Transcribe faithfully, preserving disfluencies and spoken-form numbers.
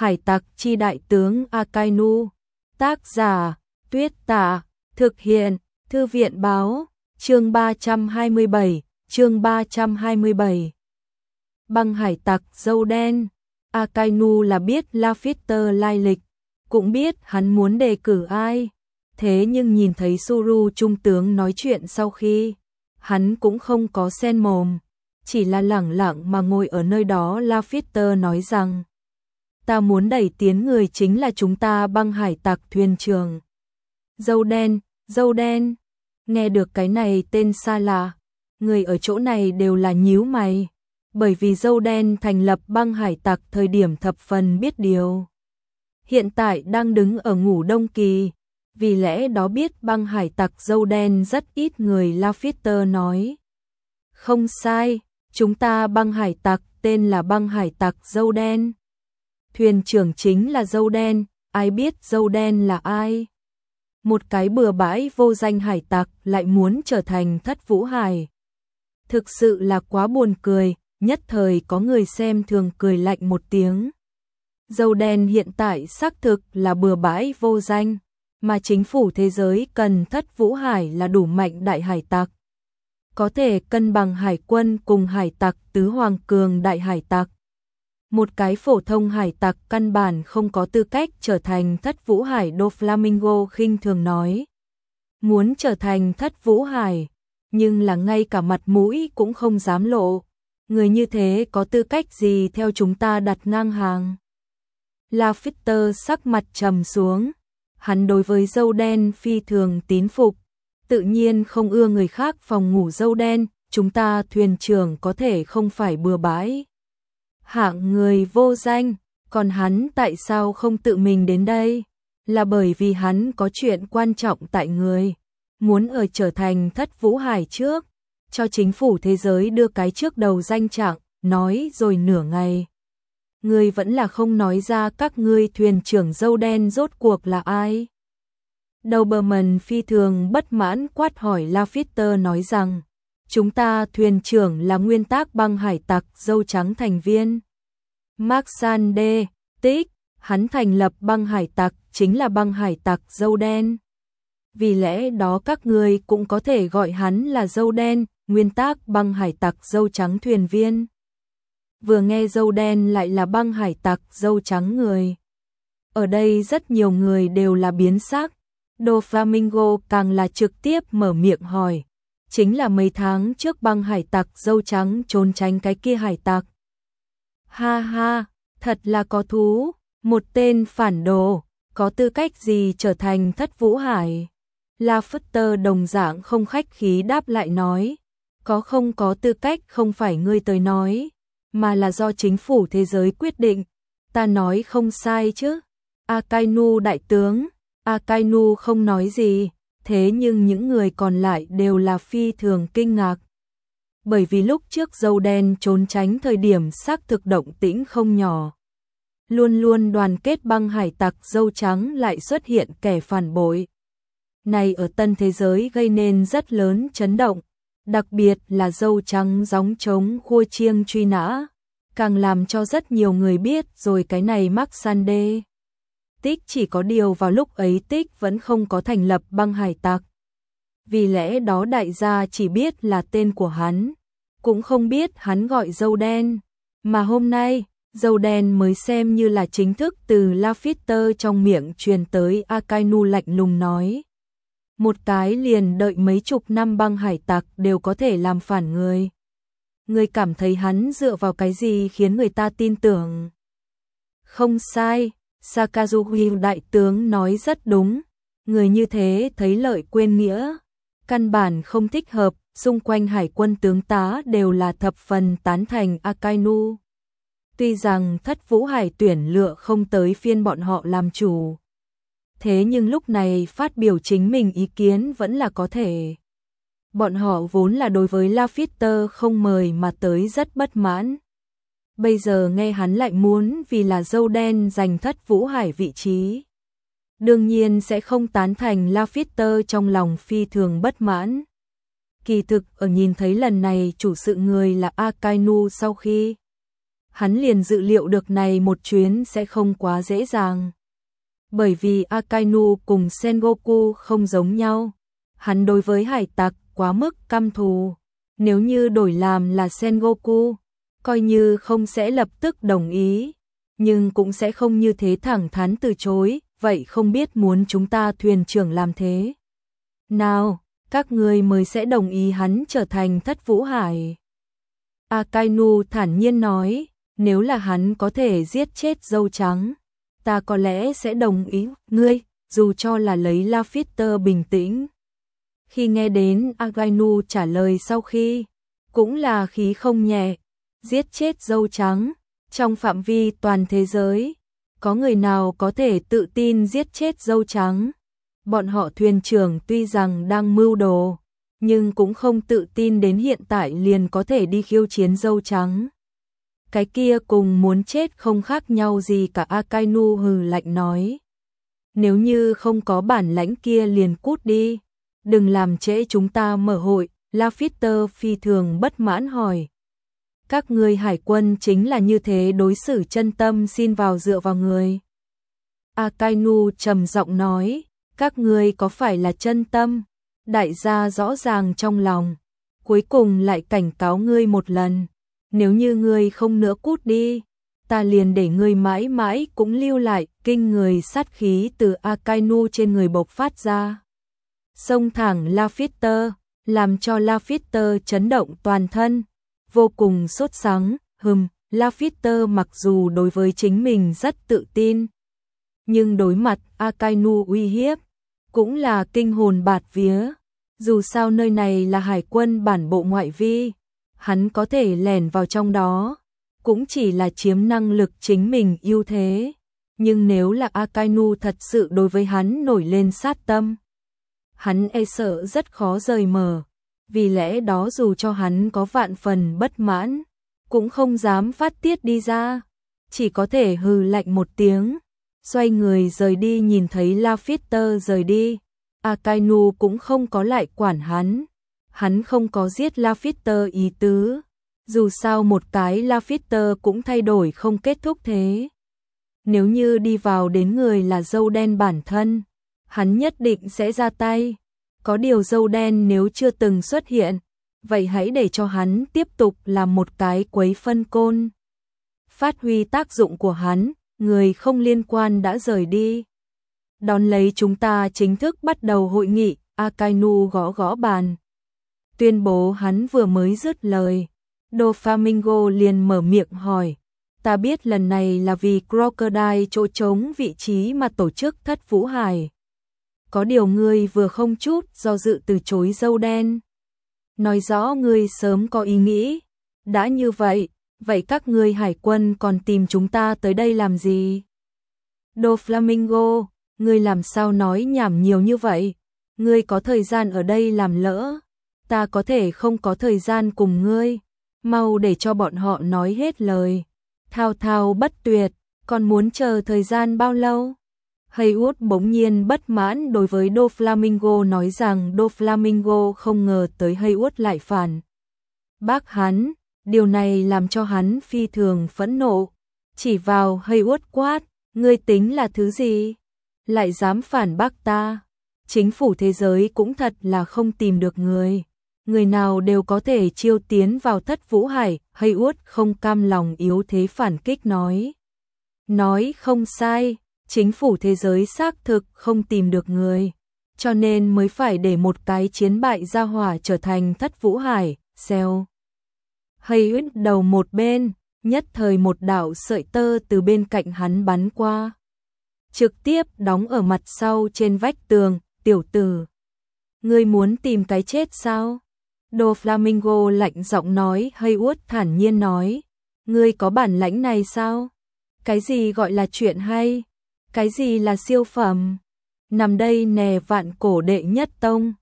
Hải tặc chi đại tướng Akainu. Tác giả Tuyết Tả. Thực hiện Thư viện báo. Chương ba trăm hai mươi bảy. Chương ba trăm hai mươi bảy. Băng hải tặc dâu đen. Akainu là biết Lafitte lai lịch, cũng biết hắn muốn đề cử ai. Thế nhưng nhìn thấy Suru trung tướng nói chuyện sau khi, hắn cũng không có xen mồm, chỉ là lẳng lặng mà ngồi ở nơi đó. Lafitte nói rằng, ta muốn đẩy tiến người chính là chúng ta băng hải tặc thuyền trưởng. Dâu đen, dâu đen, nghe được cái này tên xa lạ, người ở chỗ này đều là nhíu mày, bởi vì dâu đen thành lập băng hải tặc thời điểm thập phần biết điều. Hiện tại đang đứng ở ngủ đông kỳ, vì lẽ đó biết băng hải tặc dâu đen rất ít người. Lafitte nói, không sai, chúng ta băng hải tặc tên là băng hải tặc dâu đen. Thuyền trưởng chính là dâu đen, ai biết dâu đen là ai? Một cái bừa bãi vô danh hải tặc lại muốn trở thành Thất Vũ Hải. Thực sự là quá buồn cười, nhất thời có người xem thường cười lạnh một tiếng. Dâu đen hiện tại xác thực là bừa bãi vô danh, mà chính phủ thế giới cần Thất Vũ Hải là đủ mạnh đại hải tặc, có thể cân bằng hải quân cùng hải tặc tứ hoàng cường đại hải tặc. Một cái phổ thông hải tặc căn bản không có tư cách trở thành Thất Vũ Hải. Doflamingo khinh thường nói, muốn trở thành Thất Vũ Hải, nhưng là ngay cả mặt mũi cũng không dám lộ. Người như thế có tư cách gì theo chúng ta đặt ngang hàng? Lafitte sắc mặt trầm xuống, hắn đối với dâu đen phi thường tín phục, tự nhiên không ưa người khác phòng ngủ dâu đen. Chúng ta thuyền trưởng có thể không phải bừa bãi hạng người vô danh, còn hắn tại sao không tự mình đến đây? Là bởi vì hắn có chuyện quan trọng tại người, muốn ở trở thành Thất Vũ Hải trước, cho chính phủ thế giới đưa cái trước đầu danh trạng. Nói rồi nửa ngày, ngươi vẫn là không nói ra các ngươi thuyền trưởng dâu đen rốt cuộc là ai? Doberman phi thường bất mãn quát hỏi. Lafitte nói rằng, chúng ta thuyền trưởng là nguyên tắc băng hải tặc dâu trắng thành viên Maxande Tích, hắn thành lập băng hải tặc chính là băng hải tặc dâu đen. Vì lẽ đó các ngươi cũng có thể gọi hắn là dâu đen, nguyên tắc băng hải tặc dâu trắng thuyền viên. Vừa nghe dâu đen lại là băng hải tặc dâu trắng người, ở đây rất nhiều người đều là biến sắc. Doflamingo càng là trực tiếp mở miệng hỏi, chính là mấy tháng trước băng hải tặc dâu trắng trốn tránh cái kia hải tặc. Ha ha, thật là có thú, một tên phản đồ, có tư cách gì trở thành Thất Vũ Hải? Lafitte đồng dạng không khách khí đáp lại nói, có không có tư cách không phải ngươi tới nói, mà là do chính phủ thế giới quyết định, ta nói không sai chứ? Akainu đại tướng. Akainu không nói gì, thế nhưng những người còn lại đều là phi thường kinh ngạc. Bởi vì lúc trước dâu đen trốn tránh thời điểm xác thực động tĩnh không nhỏ. Luôn luôn đoàn kết băng hải tặc dâu trắng lại xuất hiện kẻ phản bội. Này ở tân thế giới gây nên rất lớn chấn động, đặc biệt là dâu trắng gióng trống khua chiêng truy nã, càng làm cho rất nhiều người biết rồi cái này Maxande Tích. Chỉ có điều vào lúc ấy Tích vẫn không có thành lập băng hải tặc, vì lẽ đó đại gia chỉ biết là tên của hắn, cũng không biết hắn gọi dâu đen. Mà hôm nay, dâu đen mới xem như là chính thức từ Lafitte trong miệng truyền tới. Akainu lạnh lùng nói, một cái liền đợi mấy chục năm băng hải tặc đều có thể làm phản người. Người cảm thấy hắn dựa vào cái gì khiến người ta tin tưởng? Không sai, Sakazuki đại tướng nói rất đúng, người như thế thấy lợi quên nghĩa, căn bản không thích hợp. Xung quanh hải quân tướng tá đều là thập phần tán thành Akainu. Tuy rằng Thất Vũ Hải tuyển lựa không tới phiên bọn họ làm chủ, thế nhưng lúc này phát biểu chính mình ý kiến vẫn là có thể. Bọn họ vốn là đối với Lafitte không mời mà tới rất bất mãn. Bây giờ nghe hắn lại muốn vì là dâu đen giành Thất Vũ Hải vị trí, đương nhiên sẽ không tán thành. Lafitte trong lòng phi thường bất mãn. Kỳ thực ở nhìn thấy lần này chủ sự người là Akainu sau khi, hắn liền dự liệu được này một chuyến sẽ không quá dễ dàng. Bởi vì Akainu cùng Sengoku không giống nhau, hắn đối với hải tặc quá mức căm thù, nếu như đổi làm là Sengoku, coi như không sẽ lập tức đồng ý, nhưng cũng sẽ không như thế thẳng thắn từ chối, vậy không biết muốn chúng ta thuyền trưởng làm thế nào, các ngươi mới sẽ đồng ý hắn trở thành Thất Vũ Hải. Akainu thản nhiên nói, nếu là hắn có thể giết chết dâu trắng, ta có lẽ sẽ đồng ý ngươi, dù cho là lấy Lafitter bình tĩnh. Khi nghe đến Akainu trả lời sau khi, cũng là khí không nhẹ, giết chết dâu trắng, trong phạm vi toàn thế giới, có người nào có thể tự tin giết chết dâu trắng? Bọn họ thuyền trưởng tuy rằng đang mưu đồ, nhưng cũng không tự tin đến hiện tại liền có thể đi khiêu chiến dâu trắng. Cái kia cùng muốn chết không khác nhau gì cả. Akainu hừ lạnh nói. Nếu như không có bản lãnh kia liền cút đi, đừng làm trễ chúng ta mở hội. Lafitter phi thường bất mãn hỏi. Các ngươi hải quân chính là như thế đối xử chân tâm xin vào dựa vào người. Akainu trầm giọng nói, các ngươi có phải là chân tâm? Đại gia rõ ràng trong lòng, cuối cùng lại cảnh cáo ngươi một lần, nếu như ngươi không nữa cút đi, ta liền để ngươi mãi mãi cũng lưu lại. Kinh người sát khí từ Akainu trên người bộc phát ra, xông thẳng Lafitter, làm cho Lafitter chấn động toàn thân, vô cùng sốt sắng. Hừm, Lafitter mặc dù đối với chính mình rất tự tin, nhưng đối mặt Akainu uy hiếp, cũng là kinh hồn bạt vía. Dù sao nơi này là hải quân bản bộ ngoại vi, hắn có thể lẻn vào trong đó, cũng chỉ là chiếm năng lực chính mình ưu thế. Nhưng nếu là Akainu thật sự đối với hắn nổi lên sát tâm, hắn e sợ rất khó rời mở. Vì lẽ đó dù cho hắn có vạn phần bất mãn, cũng không dám phát tiết đi ra, chỉ có thể hừ lạnh một tiếng, xoay người rời đi. Nhìn thấy Lafitter rời đi, Akainu cũng không có lại quản hắn, hắn không có giết Lafitter ý tứ, dù sao một cái Lafitter cũng thay đổi không kết thúc thế. Nếu như đi vào đến người là dâu đen bản thân, hắn nhất định sẽ ra tay. Có điều dâu đen nếu chưa từng xuất hiện, vậy hãy để cho hắn tiếp tục làm một cái quấy phân côn. Phát huy tác dụng của hắn, người không liên quan đã rời đi. Đón lấy chúng ta chính thức bắt đầu hội nghị. Akainu gõ gõ bàn, tuyên bố. Hắn vừa mới dứt lời, Doflamingo liền mở miệng hỏi, ta biết lần này là vì Crocodile chỗ trống vị trí mà tổ chức Thất Vũ Hải. Có điều ngươi vừa không chút do dự từ chối dâu đen, nói rõ ngươi sớm có ý nghĩ. Đã như vậy, vậy các ngươi hải quân còn tìm chúng ta tới đây làm gì? Doflamingo, ngươi làm sao nói nhảm nhiều như vậy? Ngươi có thời gian ở đây làm lỡ, ta có thể không có thời gian cùng ngươi. Mau để cho bọn họ nói hết lời, thao thao bất tuyệt, còn muốn chờ thời gian bao lâu? Haywood bỗng nhiên bất mãn đối với Doflamingo nói rằng Doflamingo không ngờ tới Haywood lại phản bác hắn, điều này làm cho hắn phi thường phẫn nộ, chỉ vào Haywood quát, ngươi tính là thứ gì? Lại dám phản bác ta? Chính phủ thế giới cũng thật là không tìm được người, người nào đều có thể chiêu tiến vào Thất Vũ Hải. Haywood không cam lòng yếu thế phản kích nói, nói không sai. Chính phủ thế giới xác thực không tìm được người, cho nên mới phải để một cái chiến bại gia hỏa trở thành Thất Vũ Hải. Xèo. Haywood đầu một bên, nhất thời một đạo sợi tơ từ bên cạnh hắn bắn qua, trực tiếp đóng ở mặt sau trên vách tường. Tiểu tử, ngươi muốn tìm cái chết sao? Doflamingo lạnh giọng nói. Haywood thản nhiên nói, ngươi có bản lãnh này sao? Cái gì gọi là chuyện hay? Cái gì là siêu phẩm? Nằm đây nè, vạn cổ đệ nhất tông,